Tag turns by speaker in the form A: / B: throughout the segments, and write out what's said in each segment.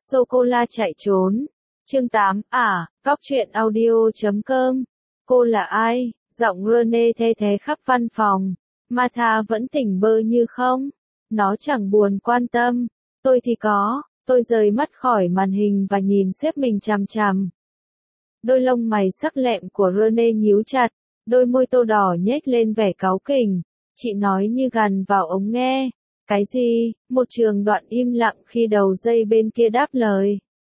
A: Sô-cô-la chạy trốn. Chương 8, Góc truyện audio.com. Cô là ai? Giọng Rene the thé khắp văn phòng. Martha vẫn tỉnh bơ như không. Nó chẳng buồn quan tâm. Tôi thì có. Tôi rời mắt khỏi màn hình và nhìn sếp mình chằm chằm. Đôi lông mày sắc lẹm của Rene nhíu chặt. Đôi môi tô đỏ nhếch lên vẻ cáu kỉnh. Chị nói như gằn vào ống nghe. Cái gì? Một trường đoạn im lặng khi đầu dây bên kia đáp lời.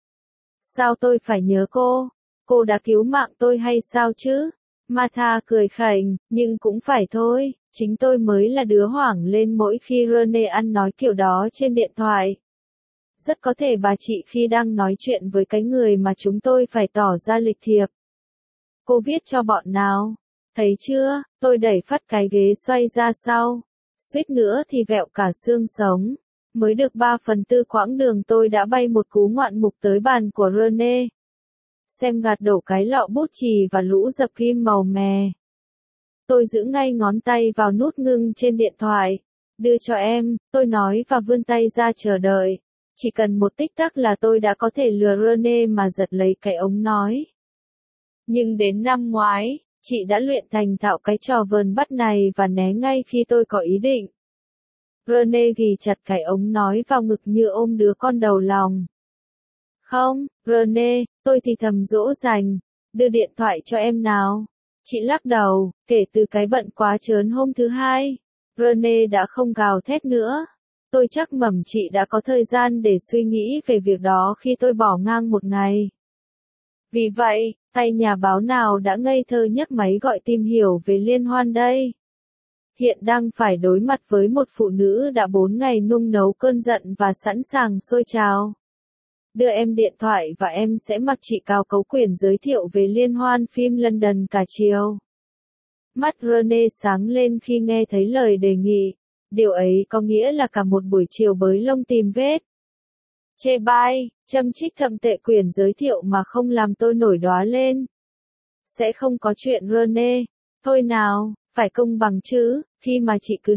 A: Sao tôi phải nhớ cô? Cô đã cứu mạng tôi hay sao chứ? Martha cười khành, nhưng cũng phải thôi, chính tôi mới là đứa hoảng lên mỗi khi Rene ăn nói kiểu đó trên điện thoại. Rất có thể bà chị khi đang nói chuyện với cái người mà chúng tôi phải tỏ ra lịch thiệp. Cô viết cho bọn nào? Thấy chưa, tôi đẩy phát cái ghế xoay ra sau. Suýt nữa thì vẹo cả xương sống. Mới được 3/4 quãng đường tôi đã bay một cú ngoạn mục tới bàn của Rene. Xem gạt đổ cái lọ bút chì và lũ dập kim màu mè. Tôi giữ ngay ngón tay vào nút ngưng trên điện thoại. Đưa cho em, tôi nói và vươn tay ra chờ đợi. Chỉ cần một tích tắc là tôi đã có thể lừa Rene mà giật lấy cái ống nói. Nhưng đến năm ngoái, chị đã luyện thành thạo cái trò vờn bắt này và né ngay khi tôi có ý định. Rene ghì chặt cái ống nói vào ngực như ôm đứa con đầu lòng. Không, Rene, tôi thì thầm dỗ dành. Đưa điện thoại cho em nào. Chị lắc đầu, kể từ cái bận quá trớn hôm thứ hai. Rene đã không gào thét nữa. Tôi chắc mẩm chị đã có thời gian để suy nghĩ về việc đó khi tôi bỏ ngang một ngày. Vì vậy, tay nhà báo nào đã ngây thơ nhấc máy gọi tìm hiểu về liên hoan đây? Hiện đang phải đối mặt với một phụ nữ đã 4 ngày nung nấu cơn giận và sẵn sàng sôi trào. Đưa em điện thoại và em sẽ mặc chị cào cấu quyển giới thiệu về liên hoan phim London cả chiều. Mắt Rene sáng lên khi nghe thấy lời đề nghị. Điều ấy có nghĩa là cả một buổi chiều bới lông tìm vết. Chê bai, châm chích thậm tệ quyển giới thiệu mà không làm tôi nổi đoá lên. Sẽ không có chuyện Rene. Thôi nào, phải công bằng chứ, khi mà chị cứ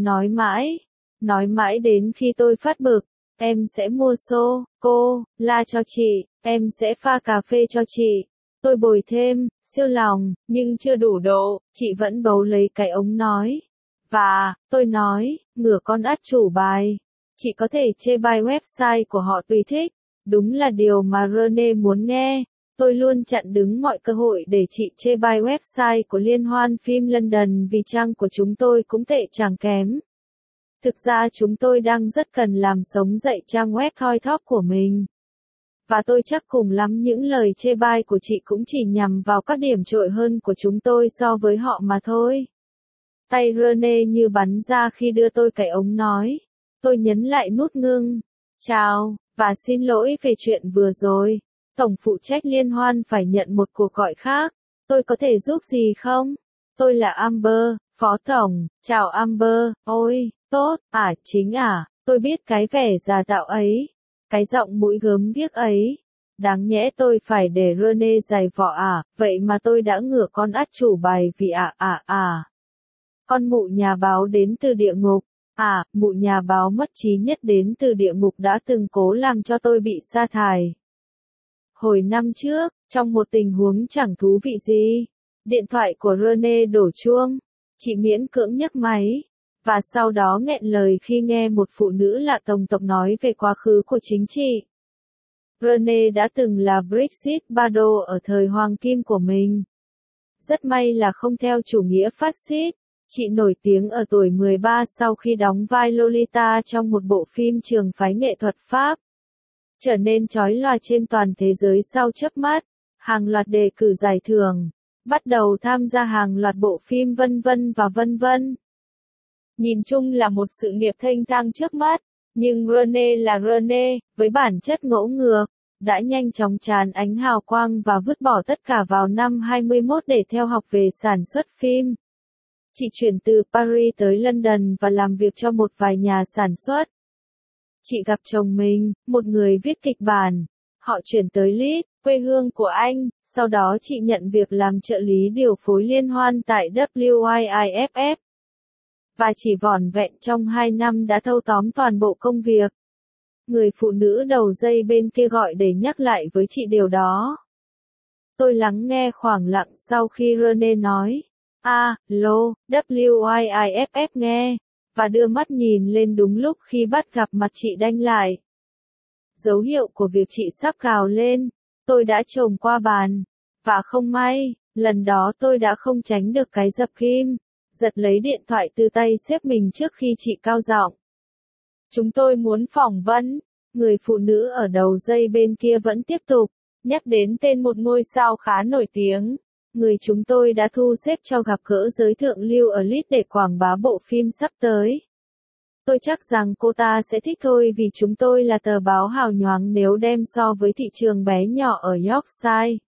A: nói mãi đến khi tôi phát bực. Em sẽ mua sô-cô-la cho chị, em sẽ pha cà phê cho chị. Tôi bồi thêm, siêu lòng, nhưng chưa đủ độ, chị vẫn bấu lấy cái ống nói. Và, tôi nói, ngửa con át chủ bài. Chị có thể chê bai website của họ tùy thích. Đúng là điều mà Rene muốn nghe. Tôi luôn chặn đứng mọi cơ hội để chị chê bai website của Liên hoan phim London vì trang của chúng tôi cũng tệ chẳng kém. Thực ra chúng tôi đang rất cần làm sống dậy trang web thoi thóp của mình. Và tôi chắc cùng lắm những lời chê bai của chị cũng chỉ nhằm vào các điểm trội hơn của chúng tôi so với họ mà thôi. Tay Rene như bắn ra khi đưa tôi cái ống nói. Tôi nhấn lại nút ngưng. Chào, và xin lỗi về chuyện vừa rồi. Tổng phụ trách liên hoan phải nhận một cuộc gọi khác. Tôi có thể giúp gì không? Tôi là Amber, phó tổng. Chào Amber, ôi, tốt, chính tôi biết cái vẻ già tạo ấy. Cái giọng mũi gớm ghiếc ấy. Đáng nhẽ tôi phải để Rene giày vò vậy mà tôi đã ngửa con át chủ bài vì Con mụ nhà báo đến từ địa ngục. Mụ nhà báo mất trí nhất đến từ địa ngục đã từng cố làm cho tôi bị sa thải. Hồi năm trước, trong một tình huống chẳng thú vị gì, điện thoại của Rene đổ chuông. Chị miễn cưỡng nhấc máy. Và sau đó nghẹn lời khi nghe một phụ nữ lạ tồng tộc nói về quá khứ của chính chị. Rene đã từng là Brigitte Bardot ở thời hoàng kim của mình. Rất may là không theo chủ nghĩa phát xít. Chị nổi tiếng ở tuổi 13 sau khi đóng vai Lolita trong một bộ phim trường phái nghệ thuật Pháp. Trở nên chói lòa trên toàn thế giới sau chớp mắt, hàng loạt đề cử giải thưởng, bắt đầu tham gia hàng loạt bộ phim vân vân và vân vân. Nhìn chung là một sự nghiệp thênh thang trước mắt, nhưng Rene là Rene, với bản chất ngỗ ngược, đã nhanh chóng tràn ánh hào quang và vứt bỏ tất cả vào năm 21 để theo học về sản xuất phim. Chị chuyển từ Paris tới London và làm việc cho một vài nhà sản xuất. Chị gặp chồng mình, một người viết kịch bản. Họ chuyển tới Leeds, quê hương của anh, sau đó chị nhận việc làm trợ lý điều phối liên hoan tại WIIFF. Và chỉ vỏn vẹn trong 2 năm đã thâu tóm toàn bộ công việc. Người phụ nữ đầu dây bên kia gọi để nhắc lại với chị điều đó. Tôi lắng nghe khoảng lặng sau khi Rene nói. Alo, WIIFF nghe, và đưa mắt nhìn lên đúng lúc khi bắt gặp mặt chị đanh lại. Dấu hiệu của việc chị sắp cào lên, tôi đã chồm qua bàn. Và không may, lần đó tôi đã không tránh được cái dập kim, giật lấy điện thoại từ tay sếp mình trước khi chị cao giọng. Chúng tôi muốn phỏng vấn. Người phụ nữ ở đầu dây bên kia vẫn tiếp tục, nhắc đến tên một ngôi sao khá nổi tiếng. Người chúng tôi đã thu xếp cho gặp gỡ giới thượng lưu ở Leeds để quảng bá bộ phim sắp tới. Tôi chắc rằng cô ta sẽ thích thôi vì chúng tôi là tờ báo hào nhoáng nếu đem so với thị trường bé nhỏ ở Yorkshire.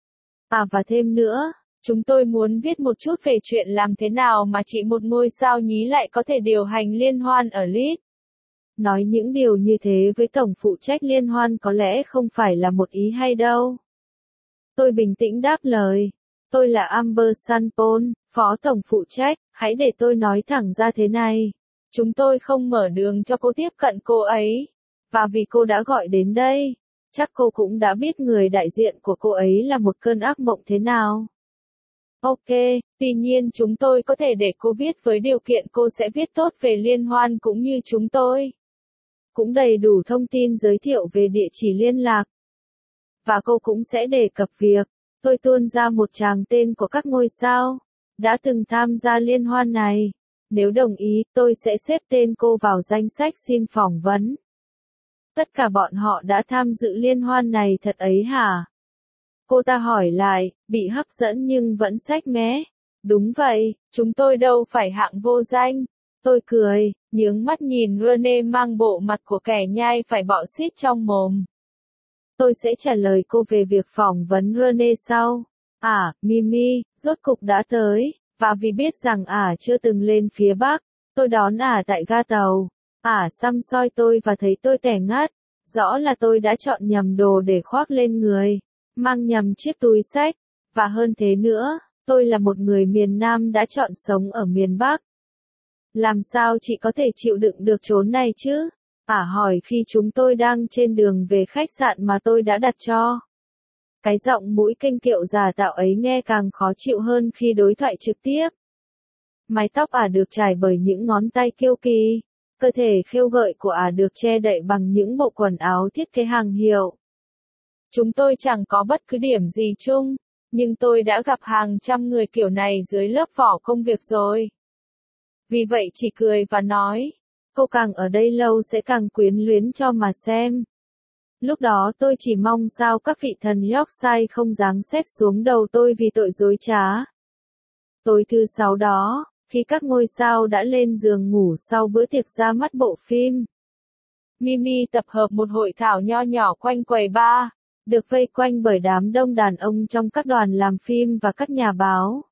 A: Và thêm nữa, chúng tôi muốn viết một chút về chuyện làm thế nào mà chị một ngôi sao nhí lại có thể điều hành liên hoan ở Leeds. Nói những điều như thế với tổng phụ trách liên hoan có lẽ không phải là một ý hay đâu. Tôi bình tĩnh đáp lời. Tôi là Amber Sanpon, phó tổng phụ trách, hãy để tôi nói thẳng ra thế này. Chúng tôi không mở đường cho cô tiếp cận cô ấy. Và vì cô đã gọi đến đây, chắc cô cũng đã biết người đại diện của cô ấy là một cơn ác mộng thế nào. Ok, tuy nhiên chúng tôi có thể để cô viết với điều kiện cô sẽ viết tốt về liên hoan cũng như chúng tôi. Cũng đầy đủ thông tin giới thiệu về địa chỉ liên lạc. Và cô cũng sẽ đề cập việc, tôi tuôn ra một tràng tên của các ngôi sao, đã từng tham gia liên hoan này. Nếu đồng ý, tôi sẽ xếp tên cô vào danh sách xin phỏng vấn. Tất cả bọn họ đã tham dự liên hoan này thật ấy hả? Cô ta hỏi lại, bị hấp dẫn nhưng vẫn xách mé. Đúng vậy, chúng tôi đâu phải hạng vô danh. Tôi cười, nhướng mắt nhìn Rene mang bộ mặt của kẻ nhai phải bọ xít trong mồm. Tôi sẽ trả lời cô về việc phỏng vấn Rene sau. Mimi, rốt cục đã tới, và vì biết rằng chưa từng lên phía Bắc, tôi đón tại ga tàu. Xăm soi tôi và thấy tôi tẻ ngắt. Rõ là tôi đã chọn nhầm đồ để khoác lên người, mang nhầm chiếc túi xách, và hơn thế nữa, tôi là một người miền Nam đã chọn sống ở miền Bắc. Làm sao chị có thể chịu đựng được chốn này chứ? Hỏi khi chúng tôi đang trên đường về khách sạn mà tôi đã đặt cho. Cái giọng mũi kênh kiệu giả tạo ấy nghe càng khó chịu hơn khi đối thoại trực tiếp. Mái tóc được trải bởi những ngón tay kiêu kỳ. Cơ thể khêu gợi của được che đậy bằng những bộ quần áo thiết kế hàng hiệu. Chúng tôi chẳng có bất cứ điểm gì chung, nhưng tôi đã gặp hàng trăm người kiểu này dưới lớp vỏ công việc rồi. Vì vậy chỉ cười và nói, cô càng ở đây lâu sẽ càng quyến luyến cho mà xem. Lúc đó tôi chỉ mong sao các vị thần Yorkshire không giáng xét xuống đầu tôi vì tội dối trá. Tối thứ 6 đó, khi các ngôi sao đã lên giường ngủ sau bữa tiệc ra mắt bộ phim, Mimi tập hợp một hội thảo nho nhỏ quanh quầy bar, được vây quanh bởi đám đông đàn ông trong các đoàn làm phim và các nhà báo.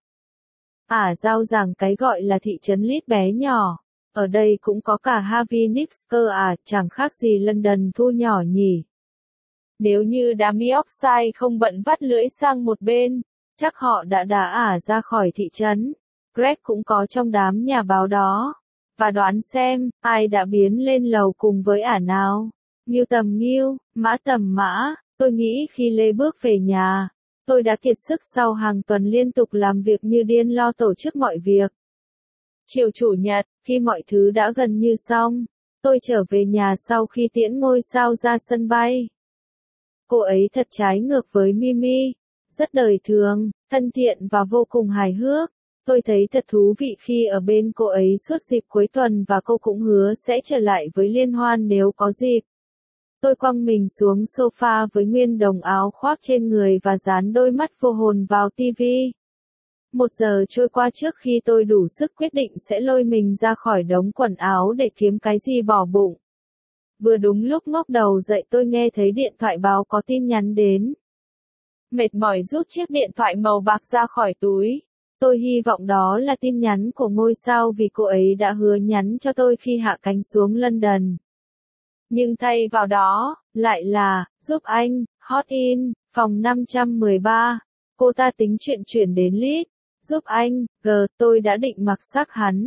A: Giao giảng cái gọi là thị trấn Leeds bé nhỏ. Ở đây cũng có cả Harvey Nicks cơ chẳng khác gì London thu nhỏ nhỉ. Nếu như đám Yorkshire không bận vắt lưỡi sang một bên, chắc họ đã đá ra khỏi thị trấn. Greg cũng có trong đám nhà báo đó. Và đoán xem, ai đã biến lên lầu cùng với nào? Nghiêu tầm nghiêu, mã tầm mã, tôi nghĩ khi Lê bước về nhà, tôi đã kiệt sức sau hàng tuần liên tục làm việc như điên lo tổ chức mọi việc. Chiều Chủ nhật, khi mọi thứ đã gần như xong, tôi trở về nhà sau khi tiễn ngôi sao ra sân bay. Cô ấy thật trái ngược với Mimi, rất đời thường, thân thiện và vô cùng hài hước. Tôi thấy thật thú vị khi ở bên cô ấy suốt dịp cuối tuần và cô cũng hứa sẽ trở lại với liên hoan nếu có dịp. Tôi quăng mình xuống sofa với nguyên đồng áo khoác trên người và dán đôi mắt vô hồn vào tivi. 1 giờ trôi qua trước khi tôi đủ sức quyết định sẽ lôi mình ra khỏi đống quần áo để kiếm cái gì bỏ bụng. Vừa đúng lúc ngóc đầu dậy tôi nghe thấy điện thoại báo có tin nhắn đến. Mệt mỏi rút chiếc điện thoại màu bạc ra khỏi túi. Tôi hy vọng đó là tin nhắn của ngôi sao vì cô ấy đã hứa nhắn cho tôi khi hạ cánh xuống London. Nhưng thay vào đó, lại là, giúp anh, hot in, phòng 513. Cô ta tính chuyện chuyển đến Leeds. Giúp anh, tôi đã định mặc xác hắn.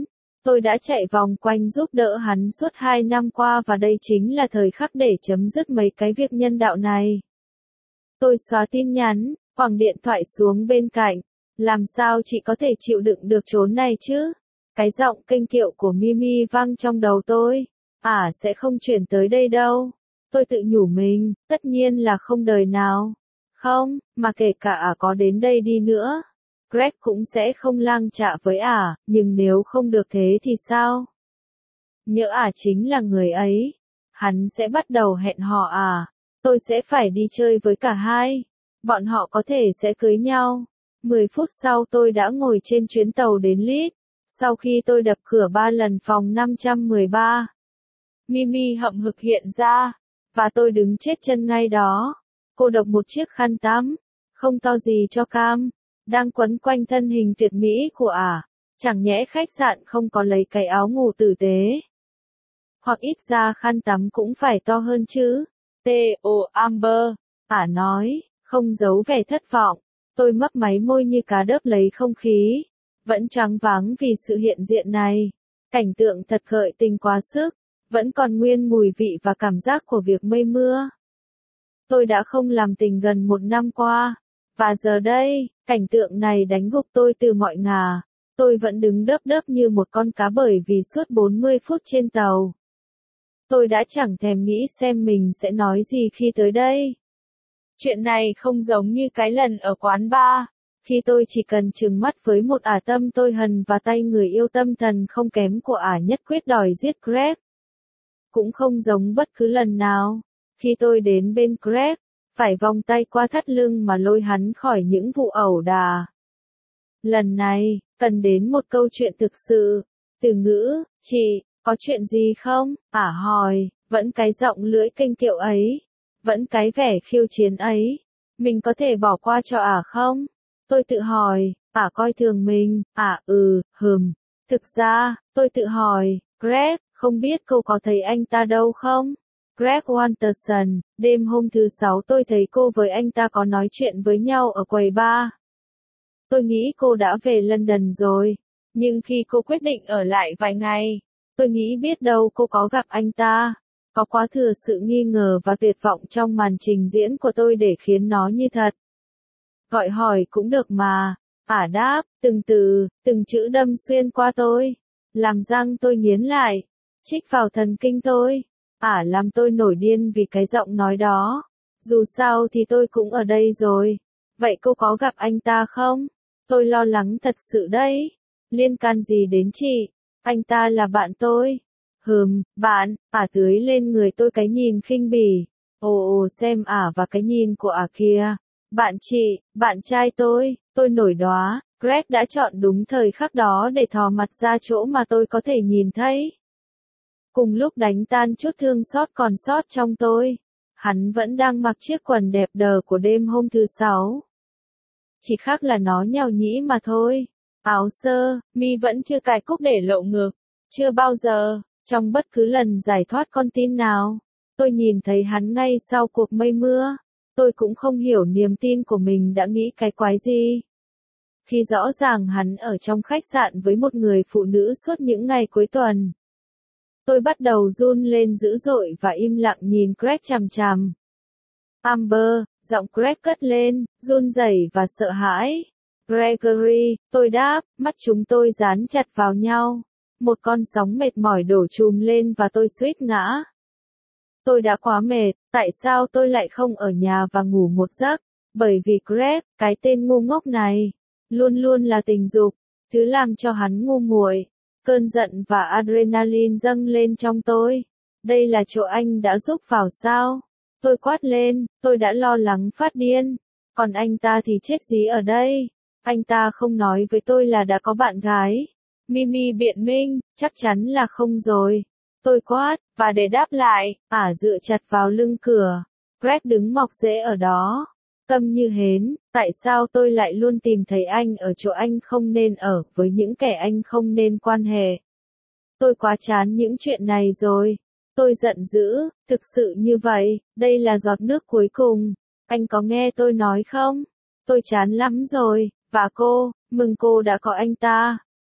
A: Tôi đã chạy vòng quanh giúp đỡ hắn suốt 2 năm qua và đây chính là thời khắc để chấm dứt mấy cái việc nhân đạo này. Tôi xóa tin nhắn, quẳng điện thoại xuống bên cạnh. Làm sao chị có thể chịu đựng được chốn này chứ? Cái giọng kênh kiệu của Mimi vang trong đầu tôi. Sẽ không chuyển tới đây đâu. Tôi tự nhủ mình, tất nhiên là không đời nào. Không, mà kể cả có đến đây đi nữa. Greg cũng sẽ không lang chạ với nhưng nếu không được thế thì sao? Nhỡ chính là người ấy. Hắn sẽ bắt đầu hẹn hò tôi sẽ phải đi chơi với cả hai. Bọn họ có thể sẽ cưới nhau. 10 phút sau tôi đã ngồi trên chuyến tàu đến Leeds. Sau khi tôi đập cửa 3 lần phòng 513. Mimi hậm hực hiện ra. Và tôi đứng chết chân ngay đó. Cô độc một chiếc khăn tắm. Không to gì cho cam. Đang quấn quanh thân hình tuyệt mỹ của Chẳng nhẽ khách sạn không có lấy cái áo ngủ tử tế. Hoặc ít ra khăn tắm cũng phải to hơn chứ. T.O. Amber. Nói, không giấu vẻ thất vọng. Tôi mấp máy môi như cá đớp lấy không khí. Vẫn choáng váng vì sự hiện diện này. Cảnh tượng thật gợi tình quá sức. Vẫn còn nguyên mùi vị và cảm giác của việc mây mưa. Tôi đã không làm tình gần 1 năm qua. Và giờ đây, cảnh tượng này đánh gục tôi từ mọi ngả. Tôi vẫn đứng đớp đớp như một con cá bởi vì suốt 40 phút trên tàu. Tôi đã chẳng thèm nghĩ xem mình sẽ nói gì khi tới đây. Chuyện này không giống như cái lần ở quán bar. Khi tôi chỉ cần trừng mắt với một tâm tôi hằn và tay người yêu tâm thần không kém của nhất quyết đòi giết Greg. Cũng không giống bất cứ lần nào. Khi tôi đến bên Greg, phải vòng tay qua thắt lưng mà lôi hắn khỏi những vụ ẩu đả. Lần này, cần đến một câu chuyện thực sự. Từ ngữ, chị, có chuyện gì không? Hỏi, vẫn cái giọng lưỡi kênh kiệu ấy. Vẫn cái vẻ khiêu chiến ấy. Mình có thể bỏ qua cho không? Tôi tự hỏi, coi thường mình, Thực ra, tôi tự hỏi, Greg, không biết cô có thấy anh ta đâu không? Greg Walterson, đêm hôm thứ 6 tôi thấy cô với anh ta có nói chuyện với nhau ở quầy bar. Tôi nghĩ cô đã về London rồi. Nhưng khi cô quyết định ở lại vài ngày, tôi nghĩ biết đâu cô có gặp anh ta. Có quá thừa sự nghi ngờ và tuyệt vọng trong màn trình diễn của tôi để khiến nó như thật. Gọi hỏi cũng được mà. Đáp, từng từ, từng chữ đâm xuyên qua tôi. Làm răng tôi nghiến lại. Chích vào thần kinh tôi. Làm tôi nổi điên vì cái giọng nói đó. Dù sao thì tôi cũng ở đây rồi. Vậy cô có gặp anh ta không? Tôi lo lắng thật sự đấy. Liên can gì đến chị? Anh ta là bạn tôi. Bạn, tưới lên người tôi cái nhìn khinh bỉ. Ồ xem và cái nhìn của kia. Bạn chị, bạn trai tôi nổi đóa. Greg đã chọn đúng thời khắc đó để thò mặt ra chỗ mà tôi có thể nhìn thấy. Cùng lúc đánh tan chút thương xót còn sót trong tôi, hắn vẫn đang mặc chiếc quần đẹp đờ của đêm hôm thứ 6. Chỉ khác là nó nhàu nhĩ mà thôi. Áo sơ, mi vẫn chưa cài cúc để lộ ngực. Chưa bao giờ, trong bất cứ lần giải thoát con tin nào, tôi nhìn thấy hắn ngay sau cuộc mây mưa. Tôi cũng không hiểu niềm tin của mình đã nghĩ cái quái gì. Khi rõ ràng hắn ở trong khách sạn với một người phụ nữ suốt những ngày cuối tuần. Tôi bắt đầu run lên dữ dội và im lặng nhìn Greg chằm chằm. Amber, giọng Greg cất lên, run rẩy và sợ hãi. Gregory, tôi đáp, mắt chúng tôi dán chặt vào nhau. Một con sóng mệt mỏi đổ trùm lên và tôi suýt ngã. Tôi đã quá mệt, tại sao tôi lại không ở nhà và ngủ một giấc? Bởi vì Greg, cái tên ngu ngốc này, luôn luôn là tình dục, thứ làm cho hắn ngu muội. Cơn giận và adrenaline dâng lên trong tôi. Đây là chỗ anh đã giúp vào sao? Tôi quát lên, tôi đã lo lắng phát điên. Còn anh ta thì chết dí ở đây. Anh ta không nói với tôi là đã có bạn gái. Mimi biện minh, chắc chắn là không rồi. Tôi quát, và để đáp lại, dựa chặt vào lưng cửa. Greg đứng mọc rễ ở đó. Câm như hến, tại sao tôi lại luôn tìm thấy anh ở chỗ anh không nên ở, với những kẻ anh không nên quan hệ. Tôi quá chán những chuyện này rồi. Tôi giận dữ, thực sự như vậy, đây là giọt nước cuối cùng. Anh có nghe tôi nói không? Tôi chán lắm rồi, và cô, mừng cô đã có anh ta.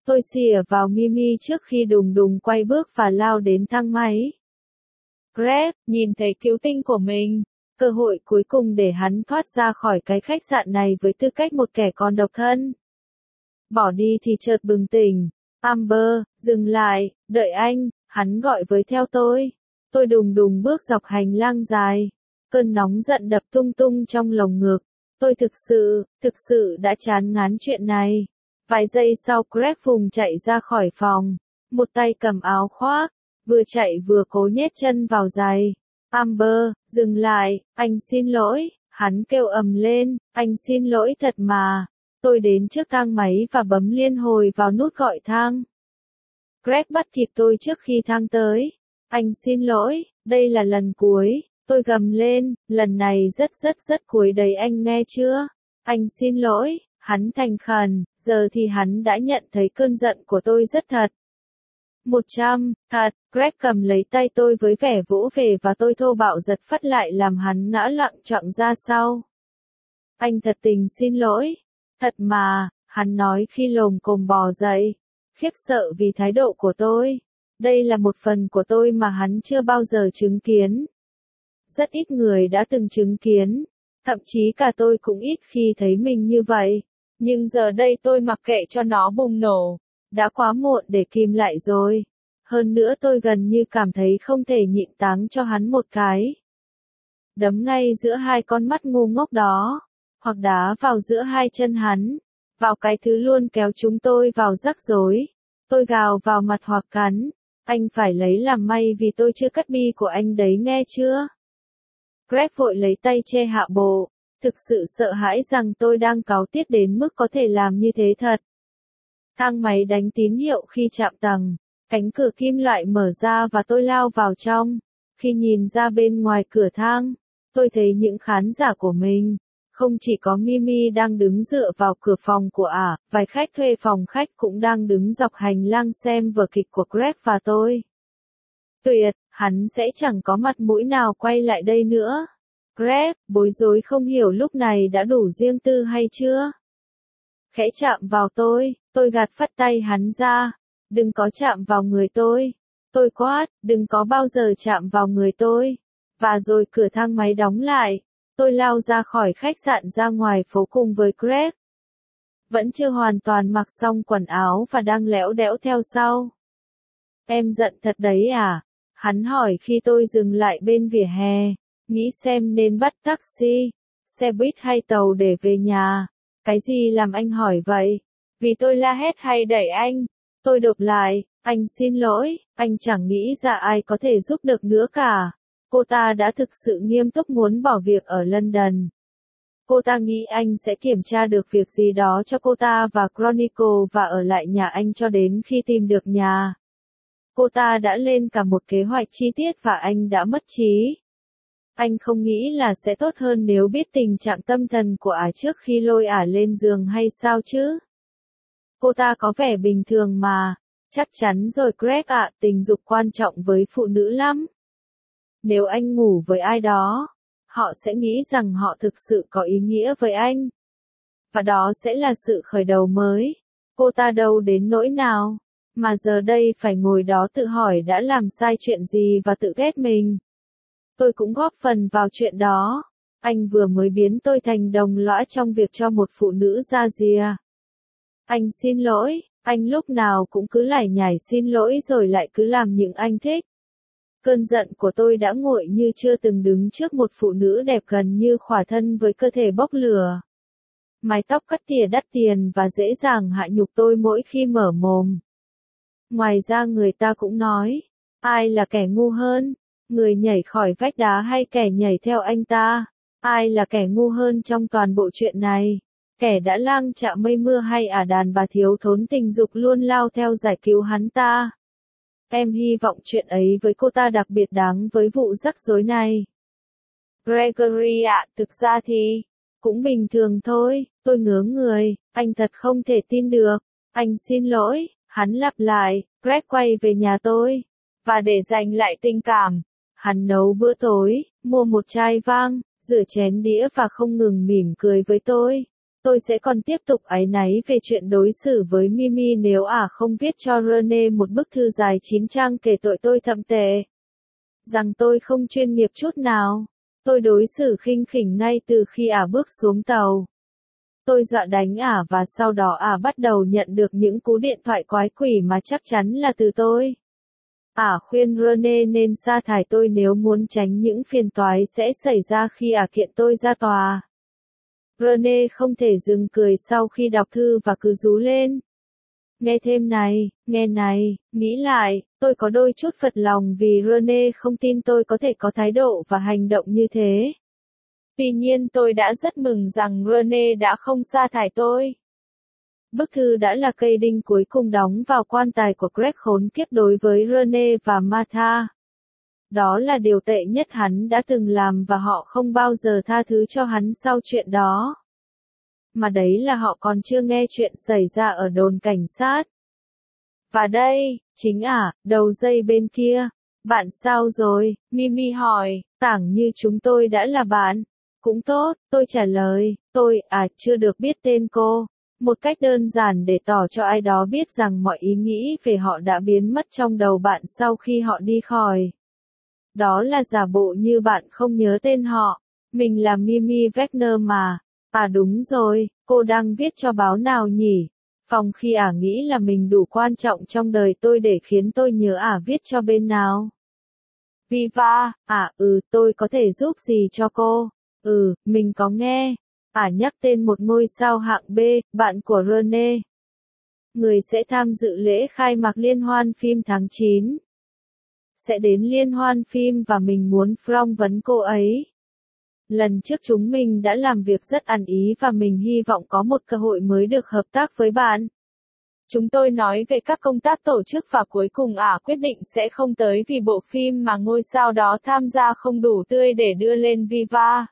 A: Tôi xìa vào Mimi trước khi đùng đùng quay bước và lao đến thang máy. Greg, nhìn thấy cứu tinh của mình, cơ hội cuối cùng để hắn thoát ra khỏi cái khách sạn này với tư cách một kẻ còn độc thân. Bỏ đi thì chợt bừng tỉnh. Amber, dừng lại, đợi anh, hắn gọi với theo tôi. Tôi đùng đùng bước dọc hành lang dài. Cơn nóng giận đập tung tung trong lồng ngực. Tôi thực sự đã chán ngán chuyện này. Vài giây sau Greg phùng chạy ra khỏi phòng. Một tay cầm áo khoác, vừa chạy vừa cố nhét chân vào giày. Amber, dừng lại, anh xin lỗi, hắn kêu ầm lên, anh xin lỗi thật mà. Tôi đến trước thang máy và bấm liên hồi vào nút gọi thang. Greg bắt kịp tôi trước khi thang tới. Anh xin lỗi, đây là lần cuối. Tôi gầm lên, lần này rất cuối đấy anh nghe chưa? Anh xin lỗi, hắn thành khẩn, giờ thì hắn đã nhận thấy cơn giận của tôi rất thật. 100, thật, Greg cầm lấy tay tôi với vẻ vỗ về và tôi thô bạo giật phắt lại làm hắn ngã lặng choạng ra sau. Anh thật tình xin lỗi. Thật mà, hắn nói khi lồm cồm bò dậy. Khiếp sợ vì thái độ của tôi. Đây là một phần của tôi mà hắn chưa bao giờ chứng kiến. Rất ít người đã từng chứng kiến. Thậm chí cả tôi cũng ít khi thấy mình như vậy. Nhưng giờ đây tôi mặc kệ cho nó bùng nổ. Đã quá muộn để kìm lại rồi. Hơn nữa tôi gần như cảm thấy không thể nhịn táng cho hắn một cái. Đấm ngay giữa hai con mắt ngu ngốc đó. Hoặc đá vào giữa hai chân hắn. Vào cái thứ luôn kéo chúng tôi vào rắc rối. Tôi gào vào mặt hoặc cắn. Anh phải lấy làm may vì tôi chưa cắt bi của anh đấy nghe chưa? Greg vội lấy tay che hạ bộ. Thực sự sợ hãi rằng tôi đang cáu tiết đến mức có thể làm như thế thật. Thang máy đánh tín hiệu khi chạm tầng. Cánh cửa kim loại mở ra và tôi lao vào trong. Khi nhìn ra bên ngoài cửa thang, tôi thấy những khán giả của mình. Không chỉ có Mimi đang đứng dựa vào cửa phòng của ả, vài khách thuê phòng khách cũng đang đứng dọc hành lang xem vở kịch của Greg và tôi. Tuyệt, hắn sẽ chẳng có mặt mũi nào quay lại đây nữa. Greg, bối rối không hiểu lúc này đã đủ riêng tư hay chưa? Khẽ chạm vào tôi gạt phắt tay hắn ra. Đừng có chạm vào người tôi. Tôi quát, đừng có bao giờ chạm vào người tôi. Và rồi cửa thang máy đóng lại. Tôi lao ra khỏi khách sạn ra ngoài phố cùng với Greg. Vẫn chưa hoàn toàn mặc xong quần áo và đang lẽo đẽo theo sau. Em giận thật đấy à? Hắn hỏi khi tôi dừng lại bên vỉa hè. Nghĩ xem nên bắt taxi, xe buýt hay tàu để về nhà. Cái gì làm anh hỏi vậy? Vì tôi la hét hay đẩy anh? Tôi đột lại, anh xin lỗi, anh chẳng nghĩ ra ai có thể giúp được nữa cả. Cô ta đã thực sự nghiêm túc muốn bỏ việc ở London. Cô ta nghĩ anh sẽ kiểm tra được việc gì đó cho cô ta và Chronicle và ở lại nhà anh cho đến khi tìm được nhà. Cô ta đã lên cả một kế hoạch chi tiết và anh đã mất trí. Anh không nghĩ là sẽ tốt hơn nếu biết tình trạng tâm thần của ả trước khi lôi ả lên giường hay sao chứ? Cô ta có vẻ bình thường mà. Chắc chắn rồi Greg ạ, tình dục quan trọng với phụ nữ lắm. Nếu anh ngủ với ai đó, họ sẽ nghĩ rằng họ thực sự có ý nghĩa với anh. Và đó sẽ là sự khởi đầu mới. Cô ta đâu đến nỗi nào, mà giờ đây phải ngồi đó tự hỏi đã làm sai chuyện gì và tự ghét mình. Tôi cũng góp phần vào chuyện đó. Anh vừa mới biến tôi thành đồng lõa trong việc cho một phụ nữ ra rìa. Anh xin lỗi, anh lúc nào cũng cứ lải nhải xin lỗi rồi lại cứ làm những anh thích. Cơn giận của tôi đã nguội như chưa từng đứng trước một phụ nữ đẹp gần như khỏa thân với cơ thể bốc lửa. Mái tóc cắt tỉa đắt tiền và dễ dàng hạ nhục tôi mỗi khi mở mồm. Ngoài ra người ta cũng nói, ai là kẻ ngu hơn? Người nhảy khỏi vách đá hay kẻ nhảy theo anh ta? Ai là kẻ ngu hơn trong toàn bộ chuyện này? Kẻ đã lang chạm mây mưa hay đàn bà thiếu thốn tình dục luôn lao theo giải cứu hắn ta? Em hy vọng chuyện ấy với cô ta đặc biệt đáng với vụ rắc rối này. Gregory ạ, thực ra thì cũng bình thường thôi, tôi ngớ người, anh thật không thể tin được. Anh xin lỗi, hắn lặp lại, Greg quay về nhà tôi. Và để giành lại tình cảm, hắn nấu bữa tối, mua một chai vang, rửa chén đĩa và không ngừng mỉm cười với tôi. Tôi sẽ còn tiếp tục áy náy về chuyện đối xử với Mimi nếu không viết cho Rene một bức thư dài 9 trang kể tội tôi thậm tệ. Rằng tôi không chuyên nghiệp chút nào. Tôi đối xử khinh khỉnh ngay từ khi bước xuống tàu. Tôi dọa đánh và sau đó bắt đầu nhận được những cú điện thoại quái quỷ mà chắc chắn là từ tôi. Khuyên Rene nên sa thải tôi nếu muốn tránh những phiền toái sẽ xảy ra khi kiện tôi ra tòa. Rene không thể dừng cười sau khi đọc thư và cứ rú lên. Nghe thêm này, nghe này, nghĩ lại, tôi có đôi chút phật lòng vì Rene không tin tôi có thể có thái độ và hành động như thế. Tuy nhiên tôi đã rất mừng rằng Rene đã không sa thải tôi. Bức thư đã là cây đinh cuối cùng đóng vào quan tài của Greg khốn kiếp đối với Rene và Martha. Đó là điều tệ nhất hắn đã từng làm và họ không bao giờ tha thứ cho hắn sau chuyện đó. Mà đấy là họ còn chưa nghe chuyện xảy ra ở đồn cảnh sát. Và đây, chính đầu dây bên kia. Bạn sao rồi? Mimi hỏi, tảng như chúng tôi đã là bạn. Cũng tốt, tôi trả lời, tôi chưa được biết tên cô. Một cách đơn giản để tỏ cho ai đó biết rằng mọi ý nghĩ về họ đã biến mất trong đầu bạn sau khi họ đi khỏi. Đó là giả bộ như bạn không nhớ tên họ. Mình là Mimi Wagner mà. Đúng rồi, cô đang viết cho báo nào nhỉ? Phòng khi nghĩ là mình đủ quan trọng trong đời tôi để khiến tôi nhớ viết cho bên nào? Viva, tôi có thể giúp gì cho cô? Mình có nghe. Nhắc tên một ngôi sao hạng B, bạn của Rene. Người sẽ tham dự lễ khai mạc liên hoan phim tháng 9. Sẽ đến liên hoan phim và mình muốn phỏng vấn cô ấy. Lần trước chúng mình đã làm việc rất ăn ý và mình hy vọng có một cơ hội mới được hợp tác với bạn. Chúng tôi nói về các công tác tổ chức và cuối cùng quyết định sẽ không tới vì bộ phim mà ngôi sao đó tham gia không đủ tươi để đưa lên Viva.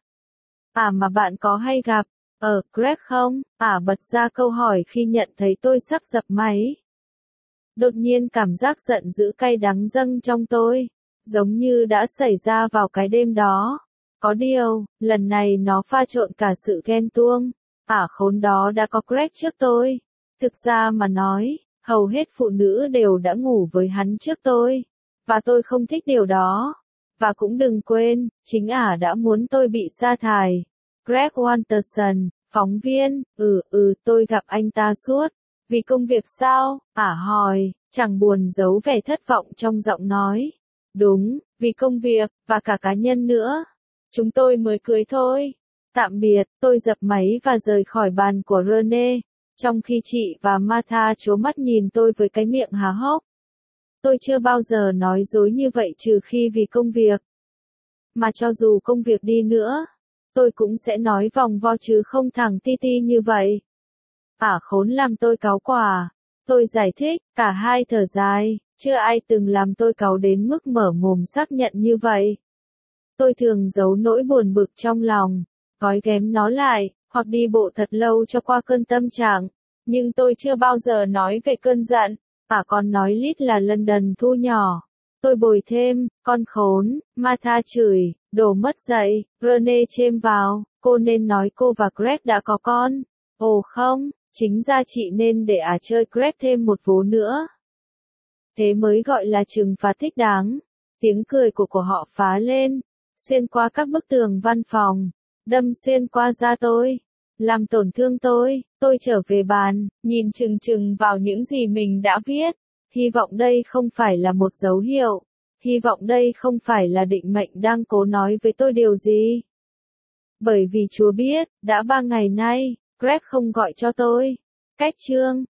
A: Mà bạn có hay gặp, Greg không? Bật ra câu hỏi khi nhận thấy tôi sắp dập máy. Đột nhiên cảm giác giận dữ cay đắng dâng trong tôi, giống như đã xảy ra vào cái đêm đó. Có điều, lần này nó pha trộn cả sự ghen tuông. Khốn đó đã có Greg trước tôi. Thực ra mà nói, hầu hết phụ nữ đều đã ngủ với hắn trước tôi. Và tôi không thích điều đó. Và cũng đừng quên, chính đã muốn tôi bị sa thải. Greg Walterson, phóng viên, tôi gặp anh ta suốt. Vì công việc sao? Hỏi, chẳng buồn giấu vẻ thất vọng trong giọng nói. Đúng, vì công việc, và cả cá nhân nữa. Chúng tôi mới cưới thôi. Tạm biệt, tôi dập máy và rời khỏi bàn của Rene, trong khi chị và Martha trố mắt nhìn tôi với cái miệng há hốc. Tôi chưa bao giờ nói dối như vậy trừ khi vì công việc. Mà cho dù công việc đi nữa, tôi cũng sẽ nói vòng vo chứ không thẳng ti ti như vậy. Khốn làm tôi cáu quả. Tôi giải thích, cả hai thở dài, chưa ai từng làm tôi cáu đến mức mở mồm xác nhận như vậy. Tôi thường giấu nỗi buồn bực trong lòng, gói ghém nó lại, hoặc đi bộ thật lâu cho qua cơn tâm trạng. Nhưng tôi chưa bao giờ nói về cơn giận. Con nói lít là London thu nhỏ. Tôi bồi thêm, con khốn, Martha chửi, đồ mất dạy, Rene chêm vào, cô nên nói cô và Greg đã có con. Ồ không, chính ra chị nên để chơi Greg thêm một vố nữa. Thế mới gọi là trừng phạt thích đáng. Tiếng cười của họ phá lên, xuyên qua các bức tường văn phòng, đâm xuyên qua da tôi, làm tổn thương tôi trở về bàn, nhìn chừng chừng vào những gì mình đã viết. Hy vọng đây không phải là một dấu hiệu. Hy vọng đây không phải là định mệnh đang cố nói với tôi điều gì. Bởi vì Chúa biết, đã 3 ngày nay, Greg không gọi cho tôi. Cách chương